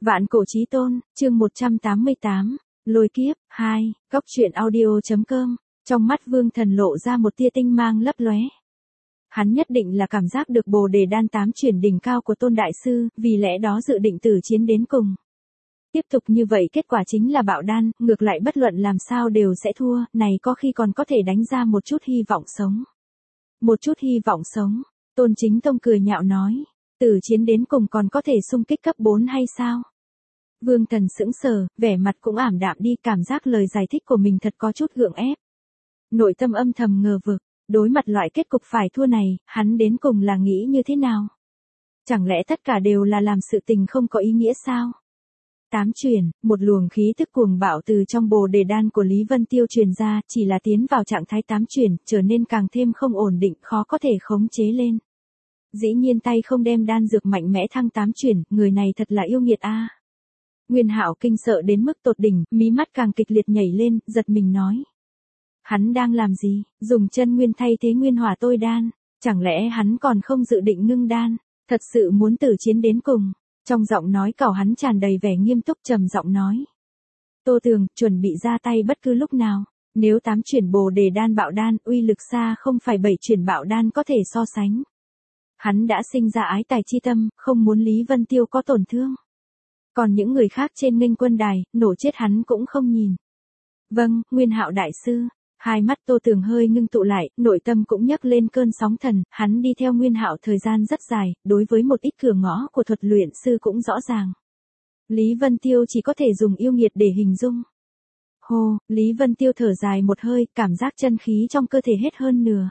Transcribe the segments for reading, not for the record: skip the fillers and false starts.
Vạn cổ chí tôn, chương 188, lôi kiếp, 2, góc truyện audio.com, trong mắt Vương Thần lộ ra một tia tinh mang lấp lóe. Hắn nhất định là cảm giác được Bồ Đề Đan 8 chuyển đỉnh cao của Tôn Đại Sư, vì lẽ đó dự định tử chiến đến cùng. Tiếp tục như vậy kết quả chính là bạo đan, ngược lại bất luận làm sao đều sẽ thua, này có khi còn có thể đánh ra một chút hy vọng sống. Một chút hy vọng sống, Tôn Chính Tông cười nhạo nói, tử chiến đến cùng còn có thể xung kích cấp 4 hay sao? Vương Thần sững sờ, vẻ mặt cũng ảm đạm đi, cảm giác lời giải thích của mình thật có chút gượng ép. Nội tâm âm thầm ngờ vực, đối mặt loại kết cục phải thua này, hắn đến cùng là nghĩ như thế nào? Chẳng lẽ tất cả đều là làm sự tình không có ý nghĩa sao? 8 truyền, một luồng khí tức cuồng bạo từ trong Bồ Đề Đan của Lý Vân Tiêu truyền ra, chỉ là tiến vào trạng thái 8 truyền, trở nên càng thêm không ổn định, khó có thể khống chế lên. Dĩ nhiên tay không đem đan dược mạnh mẽ thăng 8 truyền, người này thật là yêu nghiệt a. Nguyên Hạo kinh sợ đến mức tột đỉnh, mí mắt càng kịch liệt nhảy lên, giật mình nói. Hắn đang làm gì, dùng chân nguyên thay thế nguyên hỏa tôi đan, chẳng lẽ hắn còn không dự định ngưng đan, thật sự muốn tử chiến đến cùng. Trong giọng nói cẩu hắn tràn đầy vẻ nghiêm túc trầm giọng nói. Tô Tường, chuẩn bị ra tay bất cứ lúc nào, nếu 8 chuyển Bồ Đề Đan bạo đan, uy lực xa không phải 7 chuyển bạo đan có thể so sánh. Hắn đã sinh ra ái tài chi tâm, không muốn Lý Vân Tiêu có tổn thương. Còn những người khác trên nghênh quân đài, nổ chết hắn cũng không nhìn. Vâng, Nguyên Hạo đại sư. Hai mắt Tô Tường hơi ngưng tụ lại, nội tâm cũng nhấc lên cơn sóng thần, hắn đi theo Nguyên Hạo thời gian rất dài, đối với một ít cửa ngõ của thuật luyện sư cũng rõ ràng. Lý Vân Tiêu chỉ có thể dùng yêu nghiệt để hình dung. Hô, Lý Vân Tiêu thở dài một hơi, cảm giác chân khí trong cơ thể hết hơn nửa.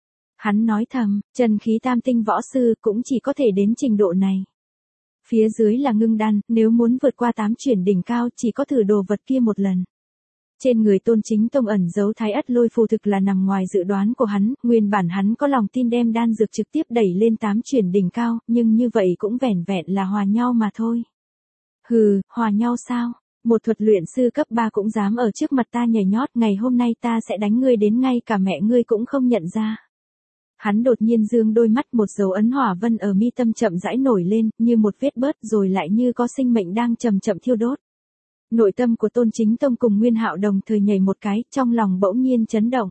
Hắn nói thầm, chân khí tam tinh võ sư cũng chỉ có thể đến trình độ này. Phía dưới là ngưng đan, nếu muốn vượt qua 8 chuyển đỉnh cao chỉ có thử đồ vật kia một lần. Trên người Tôn Chính Tông ẩn giấu thái ất lôi phù thực là nằm ngoài dự đoán của hắn, nguyên bản hắn có lòng tin đem đan dược trực tiếp đẩy lên 8 chuyển đỉnh cao, nhưng như vậy cũng vẻn vẹn là hòa nhau mà thôi. Hừ, hòa nhau sao? Một thuật luyện sư cấp 3 cũng dám ở trước mặt ta nhảy nhót, ngày hôm nay ta sẽ đánh ngươi đến ngay cả mẹ ngươi cũng không nhận ra. Hắn đột nhiên dương đôi mắt, một dấu ấn hỏa vân ở mi tâm chậm rãi nổi lên, như một vết bớt rồi lại như có sinh mệnh đang chậm chậm thiêu đốt. Nội tâm của Tôn Chính Tông cùng Nguyên Hạo đồng thời nhảy một cái, trong lòng bỗng nhiên chấn động.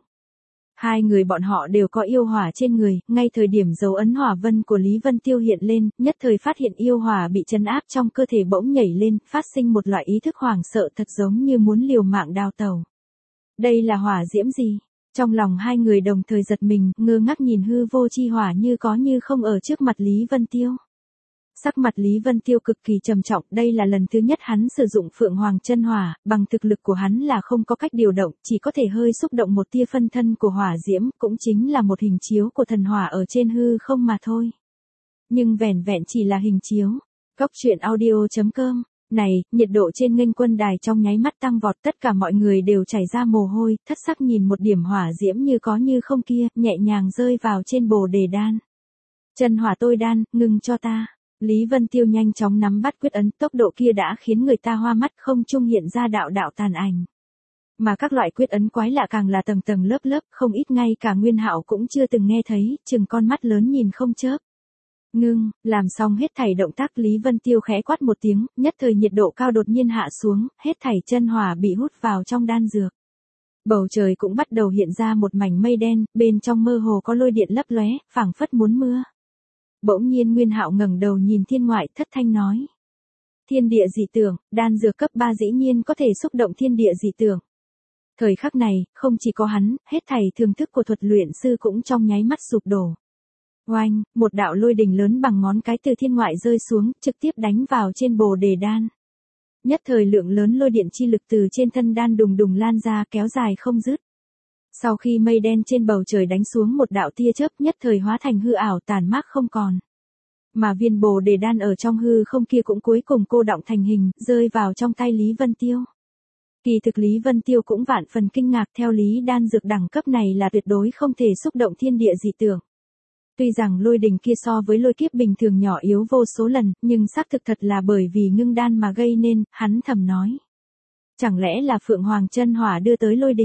Hai người bọn họ đều có yêu hỏa trên người, ngay thời điểm dấu ấn hỏa vân của Lý Vân Tiêu hiện lên, nhất thời phát hiện yêu hỏa bị trấn áp trong cơ thể bỗng nhảy lên, phát sinh một loại ý thức hoảng sợ thật giống như muốn liều mạng đào tẩu. Đây là hỏa diễm gì? Trong lòng hai người đồng thời giật mình, ngơ ngác nhìn hư vô chi hỏa như có như không ở trước mặt Lý Vân Tiêu. Sắc mặt Lý Vân Tiêu cực kỳ trầm trọng, đây là lần thứ nhất hắn sử dụng Phượng Hoàng chân hỏa, bằng thực lực của hắn là không có cách điều động, chỉ có thể hơi xúc động một tia phân thân của hỏa diễm, cũng chính là một hình chiếu của thần hỏa ở trên hư không mà thôi. Nhưng vẻn vẹn chỉ là hình chiếu. Góc truyện audio.com. Này, nhiệt độ trên nghênh quân đài trong nháy mắt tăng vọt, tất cả mọi người đều chảy ra mồ hôi, thất sắc nhìn một điểm hỏa diễm như có như không kia, nhẹ nhàng rơi vào trên Bồ Đề Đan. Chân hỏa tôi đan, ngừng cho ta. Lý Vân Tiêu nhanh chóng nắm bắt quyết ấn, tốc độ kia đã khiến người ta hoa mắt, không trung hiện ra đạo đạo tàn ảnh. Mà các loại quyết ấn quái lạ càng là tầng tầng lớp lớp, không ít ngay cả Nguyên Hạo cũng chưa từng nghe thấy, chừng con mắt lớn nhìn không chớp. Ngưng, làm xong hết thảy động tác Lý Vân Tiêu khẽ quát một tiếng, nhất thời nhiệt độ cao đột nhiên hạ xuống, hết thảy chân hỏa bị hút vào trong đan dược. Bầu trời cũng bắt đầu hiện ra một mảnh mây đen, bên trong mơ hồ có lôi điện lấp lóe, phảng phất muốn mưa. Bỗng nhiên Nguyên Hạo ngẩng đầu nhìn thiên ngoại, thất thanh nói. Thiên địa dị tưởng, đan dược cấp 3 dĩ nhiên có thể xúc động thiên địa dị tưởng. Thời khắc này, không chỉ có hắn, hết thảy thưởng thức của thuật luyện sư cũng trong nháy mắt sụp đổ. Oanh, một đạo lôi đình lớn bằng ngón cái từ thiên ngoại rơi xuống, trực tiếp đánh vào trên Bồ Đề Đan. Nhất thời lượng lớn lôi điện chi lực từ trên thân đan đùng đùng lan ra, kéo dài không dứt. Sau khi mây đen trên bầu trời đánh xuống một đạo tia chớp, nhất thời hóa thành hư ảo tàn mát không còn. Mà viên Bồ Đề Đan ở trong hư không kia cũng cuối cùng cô đọng thành hình, rơi vào trong tay Lý Vân Tiêu. Kỳ thực Lý Vân Tiêu cũng vạn phần kinh ngạc, theo lý đan dược đẳng cấp này là tuyệt đối không thể xúc động thiên địa dị tưởng. Tuy rằng lôi đình kia so với lôi kiếp bình thường nhỏ yếu vô số lần, nhưng xác thực thật là bởi vì ngưng đan mà gây nên, hắn thầm nói. Chẳng lẽ là Phượng Hoàng chân hỏa đưa tới lôi đình?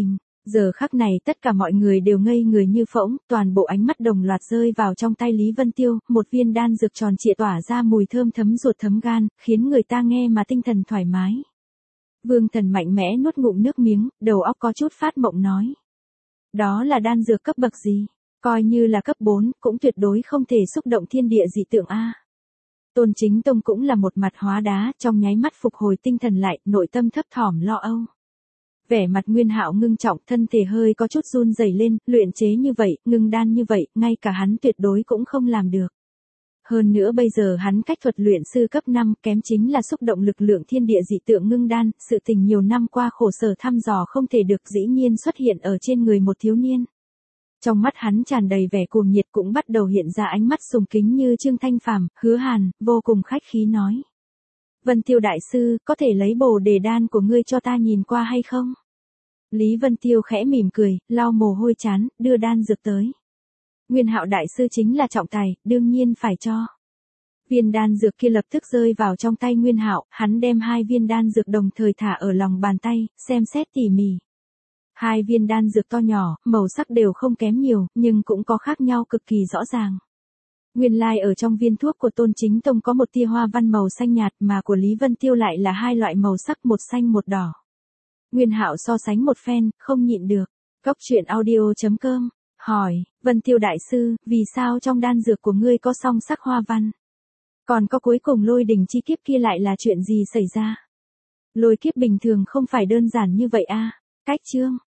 Giờ khắc này tất cả mọi người đều ngây người như phỗng, toàn bộ ánh mắt đồng loạt rơi vào trong tay Lý Vân Tiêu, một viên đan dược tròn trịa tỏa ra mùi thơm thấm ruột thấm gan, khiến người ta nghe mà tinh thần thoải mái. Vương Thần mạnh mẽ nuốt ngụm nước miếng, đầu óc có chút phát mộng nói. Đó là đan dược cấp bậc gì? Coi như là cấp 4, cũng tuyệt đối không thể xúc động thiên địa dị tượng a. Tôn Chính Tông cũng là một mặt hóa đá, trong nháy mắt phục hồi tinh thần lại, nội tâm thấp thỏm lo âu. Vẻ mặt Nguyên Hạo ngưng trọng, thân thể hơi có chút run rẩy lên, luyện chế như vậy, ngưng đan như vậy, ngay cả hắn tuyệt đối cũng không làm được. Hơn nữa bây giờ hắn cách thuật luyện sư cấp 5, kém chính là xúc động lực lượng thiên địa dị tượng ngưng đan, sự tình nhiều năm qua khổ sở thăm dò không thể được dĩ nhiên xuất hiện ở trên người một thiếu niên. Trong mắt hắn tràn đầy vẻ cuồng nhiệt, cũng bắt đầu hiện ra ánh mắt sùng kính như Trương Thanh Phàm, Hứa Hàn, vô cùng khách khí nói. Vân Tiêu đại sư, có thể lấy bồ đề đan của ngươi cho ta nhìn qua hay không? Lý Vân Tiêu khẽ mỉm cười, lau mồ hôi trán, đưa đan dược tới. Nguyên Hạo đại sư chính là trọng tài, đương nhiên phải cho. Viên đan dược kia lập tức rơi vào trong tay Nguyên Hạo, hắn đem 2 viên đan dược đồng thời thả ở lòng bàn tay, xem xét tỉ mỉ. 2 viên đan dược to nhỏ, màu sắc đều không kém nhiều, nhưng cũng có khác nhau cực kỳ rõ ràng. Nguyên lai ở trong viên thuốc của Tôn Chính Tông có một tia hoa văn màu xanh nhạt, mà của Lý Vân Tiêu lại là 2 loại màu sắc, một xanh một đỏ. Nguyên Hạo so sánh một phen, không nhịn được. Cốc truyện audio.com hỏi, Vân Tiêu đại sư, vì sao trong đan dược của ngươi có song sắc hoa văn? Còn có cuối cùng lôi đỉnh chi kiếp kia lại là chuyện gì xảy ra? Lôi kiếp bình thường không phải đơn giản như vậy a. Cách chương